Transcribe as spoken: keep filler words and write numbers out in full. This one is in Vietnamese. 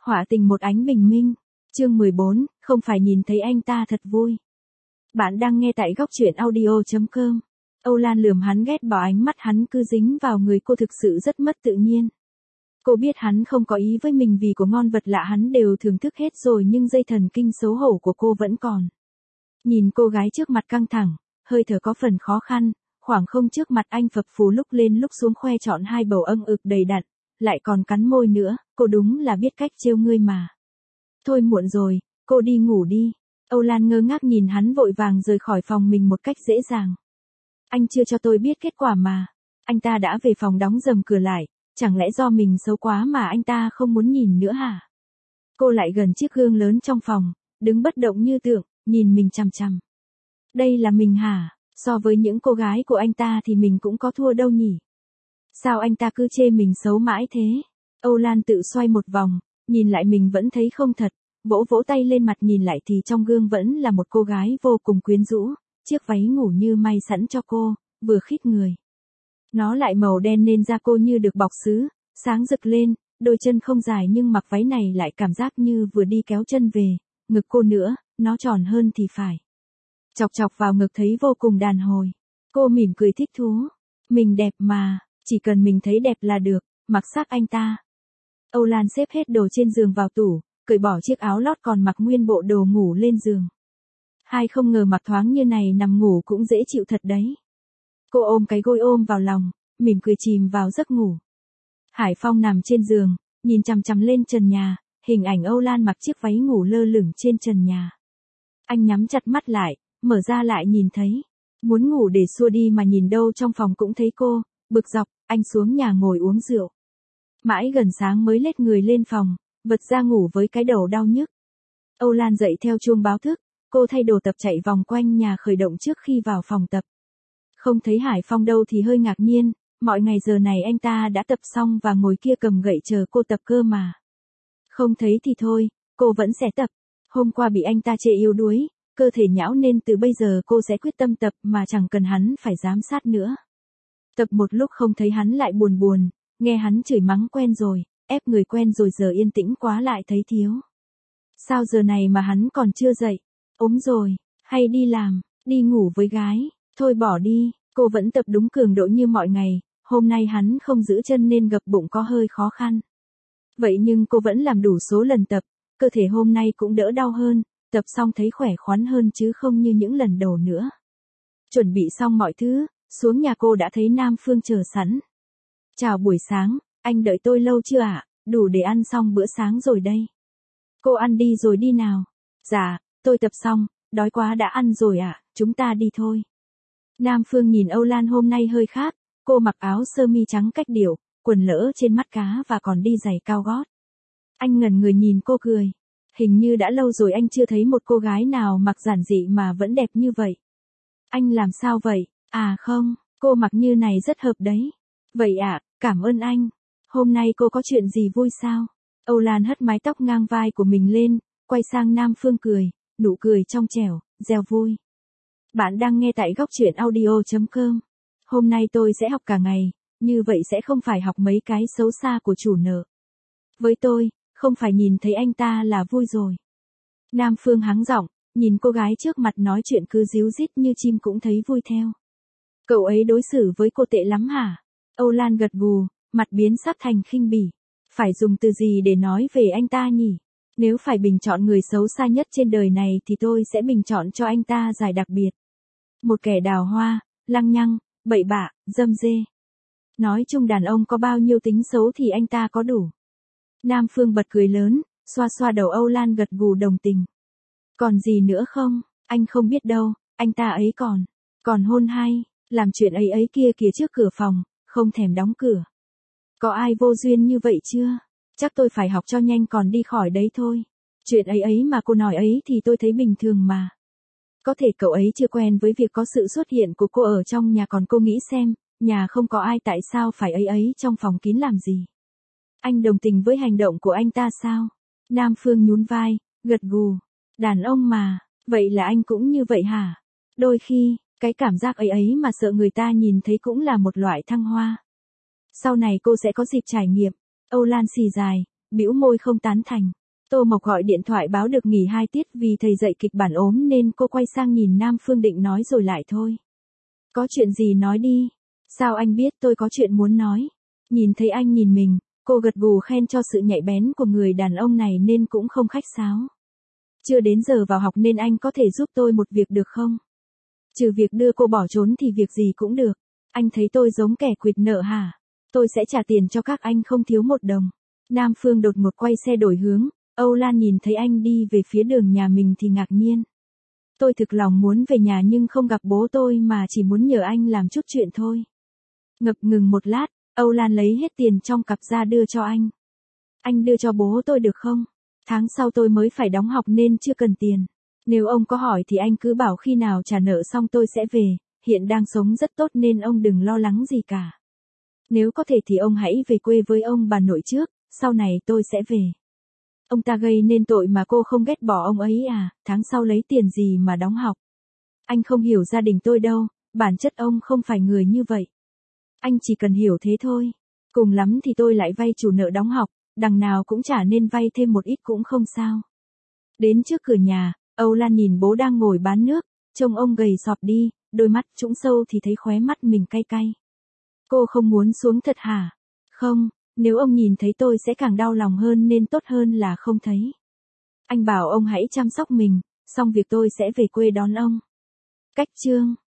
Họa tình một ánh bình minh. Chương mười bốn, không phải nhìn thấy anh ta thật vui. Bạn đang nghe tại góc truyện audio chấm com. Âu Lan lườm hắn ghét bỏ ánh mắt hắn cứ dính vào người cô thực sự rất mất tự nhiên. Cô biết hắn không có ý với mình vì của ngon vật lạ hắn đều thưởng thức hết rồi nhưng dây thần kinh xấu hổ của cô vẫn còn. Nhìn cô gái trước mặt căng thẳng, hơi thở có phần khó khăn, khoảng không trước mặt anh phập phù lúc lên lúc xuống khoe trọn hai bầu âng ực đầy đặn, lại còn cắn môi nữa, cô đúng là biết cách trêu ngươi mà. Thôi muộn rồi, cô đi ngủ đi. Âu Lan ngơ ngác nhìn hắn vội vàng rời khỏi phòng mình một cách dễ dàng. Anh chưa cho tôi biết kết quả mà. Anh ta đã về phòng đóng dầm cửa lại, chẳng lẽ do mình xấu quá mà anh ta không muốn nhìn nữa hả? Cô lại gần chiếc gương lớn trong phòng, đứng bất động như tượng, nhìn mình chằm chằm. Đây là mình hả? So với những cô gái của anh ta thì mình cũng có thua đâu nhỉ? Sao anh ta cứ chê mình xấu mãi thế? Âu Lan tự xoay một vòng, nhìn lại mình vẫn thấy không thật, vỗ vỗ tay lên mặt nhìn lại thì trong gương vẫn là một cô gái vô cùng quyến rũ, chiếc váy ngủ như may sẵn cho cô, vừa khít người. Nó lại màu đen nên da cô như được bọc sứ, sáng rực lên, đôi chân không dài nhưng mặc váy này lại cảm giác như vừa đi kéo chân về, ngực cô nữa, nó tròn hơn thì phải. Chọc chọc vào ngực thấy vô cùng đàn hồi. Cô mỉm cười thích thú. Mình đẹp mà, chỉ cần mình thấy đẹp là được, mặc xác anh ta. Âu Lan xếp hết đồ trên giường vào tủ, cởi bỏ chiếc áo lót còn mặc nguyên bộ đồ ngủ lên giường. Hai không ngờ mặc thoáng như này nằm ngủ cũng dễ chịu thật đấy. Cô ôm cái gối ôm vào lòng, mỉm cười chìm vào giấc ngủ. Hải Phong nằm trên giường, nhìn chằm chằm lên trần nhà, hình ảnh Âu Lan mặc chiếc váy ngủ lơ lửng trên trần nhà. Anh nhắm chặt mắt lại, mở ra lại nhìn thấy. Muốn ngủ để xua đi mà nhìn đâu trong phòng cũng thấy cô, bực dọc, anh xuống nhà ngồi uống rượu. Mãi gần sáng mới lết người lên phòng, vật ra ngủ với cái đầu đau nhức. Âu Lan dậy theo chuông báo thức, cô thay đồ tập chạy vòng quanh nhà khởi động trước khi vào phòng tập. Không thấy Hải Phong đâu thì hơi ngạc nhiên, mọi ngày giờ này anh ta đã tập xong và ngồi kia cầm gậy chờ cô tập cơ mà. Không thấy thì thôi, cô vẫn sẽ tập. Hôm qua bị anh ta chê yếu đuối, cơ thể nhão nên từ bây giờ cô sẽ quyết tâm tập mà chẳng cần hắn phải giám sát nữa. Tập một lúc không thấy hắn lại buồn buồn, nghe hắn chửi mắng quen rồi, ép người quen rồi giờ yên tĩnh quá lại thấy thiếu. Sao giờ này mà hắn còn chưa dậy? Ốm rồi, hay đi làm, đi ngủ với gái, thôi bỏ đi, cô vẫn tập đúng cường độ như mọi ngày, hôm nay hắn không giữ chân nên gập bụng có hơi khó khăn. Vậy nhưng cô vẫn làm đủ số lần tập, cơ thể hôm nay cũng đỡ đau hơn, tập xong thấy khỏe khoắn hơn chứ không như những lần đầu nữa. Chuẩn bị xong mọi thứ, xuống nhà cô đã thấy Nam Phương chờ sẵn. Chào buổi sáng, anh đợi tôi lâu chưa ạ? Đủ để ăn xong bữa sáng rồi đây. Cô ăn đi rồi đi nào. Dạ, tôi tập xong, đói quá đã ăn rồi ạ, chúng ta đi thôi. Nam Phương nhìn Âu Lan hôm nay hơi khác, cô mặc áo sơ mi trắng cách điệu, quần lỡ trên mắt cá và còn đi giày cao gót. Anh ngẩn người nhìn cô cười. Hình như đã lâu rồi anh chưa thấy một cô gái nào mặc giản dị mà vẫn đẹp như vậy. Anh làm sao vậy? À không, cô mặc như này rất hợp đấy. Vậy ạ, à, cảm ơn anh. Hôm nay cô có chuyện gì vui sao? Âu Lan hất mái tóc ngang vai của mình lên, quay sang Nam Phương cười, nụ cười trong trẻo, reo vui. Bạn đang nghe tại góc truyện audio chấm com. Hôm nay tôi sẽ học cả ngày, như vậy sẽ không phải học mấy cái xấu xa của chủ nợ. Với tôi, không phải nhìn thấy anh ta là vui rồi. Nam Phương hắng giọng, nhìn cô gái trước mặt nói chuyện cứ ríu rít như chim cũng thấy vui theo. Cậu ấy đối xử với cô tệ lắm hả? Âu Lan gật gù, mặt biến sắc thành khinh bỉ. Phải dùng từ gì để nói về anh ta nhỉ? Nếu phải bình chọn người xấu xa nhất trên đời này thì tôi sẽ bình chọn cho anh ta giải đặc biệt. Một kẻ đào hoa, lăng nhăng, bậy bạ, dâm dê. Nói chung đàn ông có bao nhiêu tính xấu thì anh ta có đủ. Nam Phương bật cười lớn, xoa xoa đầu Âu Lan gật gù đồng tình. Còn gì nữa không? Anh không biết đâu, anh ta ấy còn, còn hôn hay, làm chuyện ấy ấy kia kìa trước cửa phòng, không thèm đóng cửa. Có ai vô duyên như vậy chưa? Chắc tôi phải học cho nhanh còn đi khỏi đấy thôi. Chuyện ấy ấy mà cô nói ấy thì tôi thấy bình thường mà. Có thể cậu ấy chưa quen với việc có sự xuất hiện của cô ở trong nhà còn cô nghĩ xem, nhà không có ai tại sao phải ấy ấy trong phòng kín làm gì? Anh đồng tình với hành động của anh ta sao? Nam Phương nhún vai, gật gù. Đàn ông mà, vậy là anh cũng như vậy hả? Đôi khi, cái cảm giác ấy ấy mà sợ người ta nhìn thấy cũng là một loại thăng hoa. Sau này cô sẽ có dịp trải nghiệm. Âu Lan xì dài, bĩu môi không tán thành. Tô Mộc gọi điện thoại báo được nghỉ hai tiết vì thầy dạy kịch bản ốm nên cô quay sang nhìn Nam Phương định nói rồi lại thôi. Có chuyện gì nói đi. Sao anh biết tôi có chuyện muốn nói? Nhìn thấy anh nhìn mình, cô gật gù khen cho sự nhạy bén của người đàn ông này nên cũng không khách sáo. Chưa đến giờ vào học nên anh có thể giúp tôi một việc được không? Trừ việc đưa cô bỏ trốn thì việc gì cũng được. Anh thấy tôi giống kẻ quỵt nợ hả? Tôi sẽ trả tiền cho các anh không thiếu một đồng. Nam Phương đột ngột quay xe đổi hướng. Âu Lan nhìn thấy anh đi về phía đường nhà mình thì ngạc nhiên. Tôi thực lòng muốn về nhà nhưng không gặp bố tôi mà chỉ muốn nhờ anh làm chút chuyện thôi. Ngập ngừng một lát, Âu Lan lấy hết tiền trong cặp ra đưa cho anh. Anh đưa cho bố tôi được không? Tháng sau tôi mới phải đóng học nên chưa cần tiền. Nếu ông có hỏi thì anh cứ bảo khi nào trả nợ xong tôi sẽ về, hiện đang sống rất tốt nên ông đừng lo lắng gì cả. Nếu có thể thì ông hãy về quê với ông bà nội trước, sau này tôi sẽ về. Ông ta gây nên tội mà cô không ghét bỏ ông ấy à, tháng sau lấy tiền gì mà đóng học. Anh không hiểu gia đình tôi đâu, bản chất ông không phải người như vậy. Anh chỉ cần hiểu thế thôi. Cùng lắm thì tôi lại vay chủ nợ đóng học, đằng nào cũng trả nên vay thêm một ít cũng không sao. Đến trước cửa nhà, Âu Lan nhìn bố đang ngồi bán nước, trông ông gầy sọp đi, đôi mắt trũng sâu thì thấy khóe mắt mình cay cay. Cô không muốn xuống thật hả? Không, nếu ông nhìn thấy tôi sẽ càng đau lòng hơn nên tốt hơn là không thấy. Anh bảo ông hãy chăm sóc mình, xong việc tôi sẽ về quê đón ông. Cách chương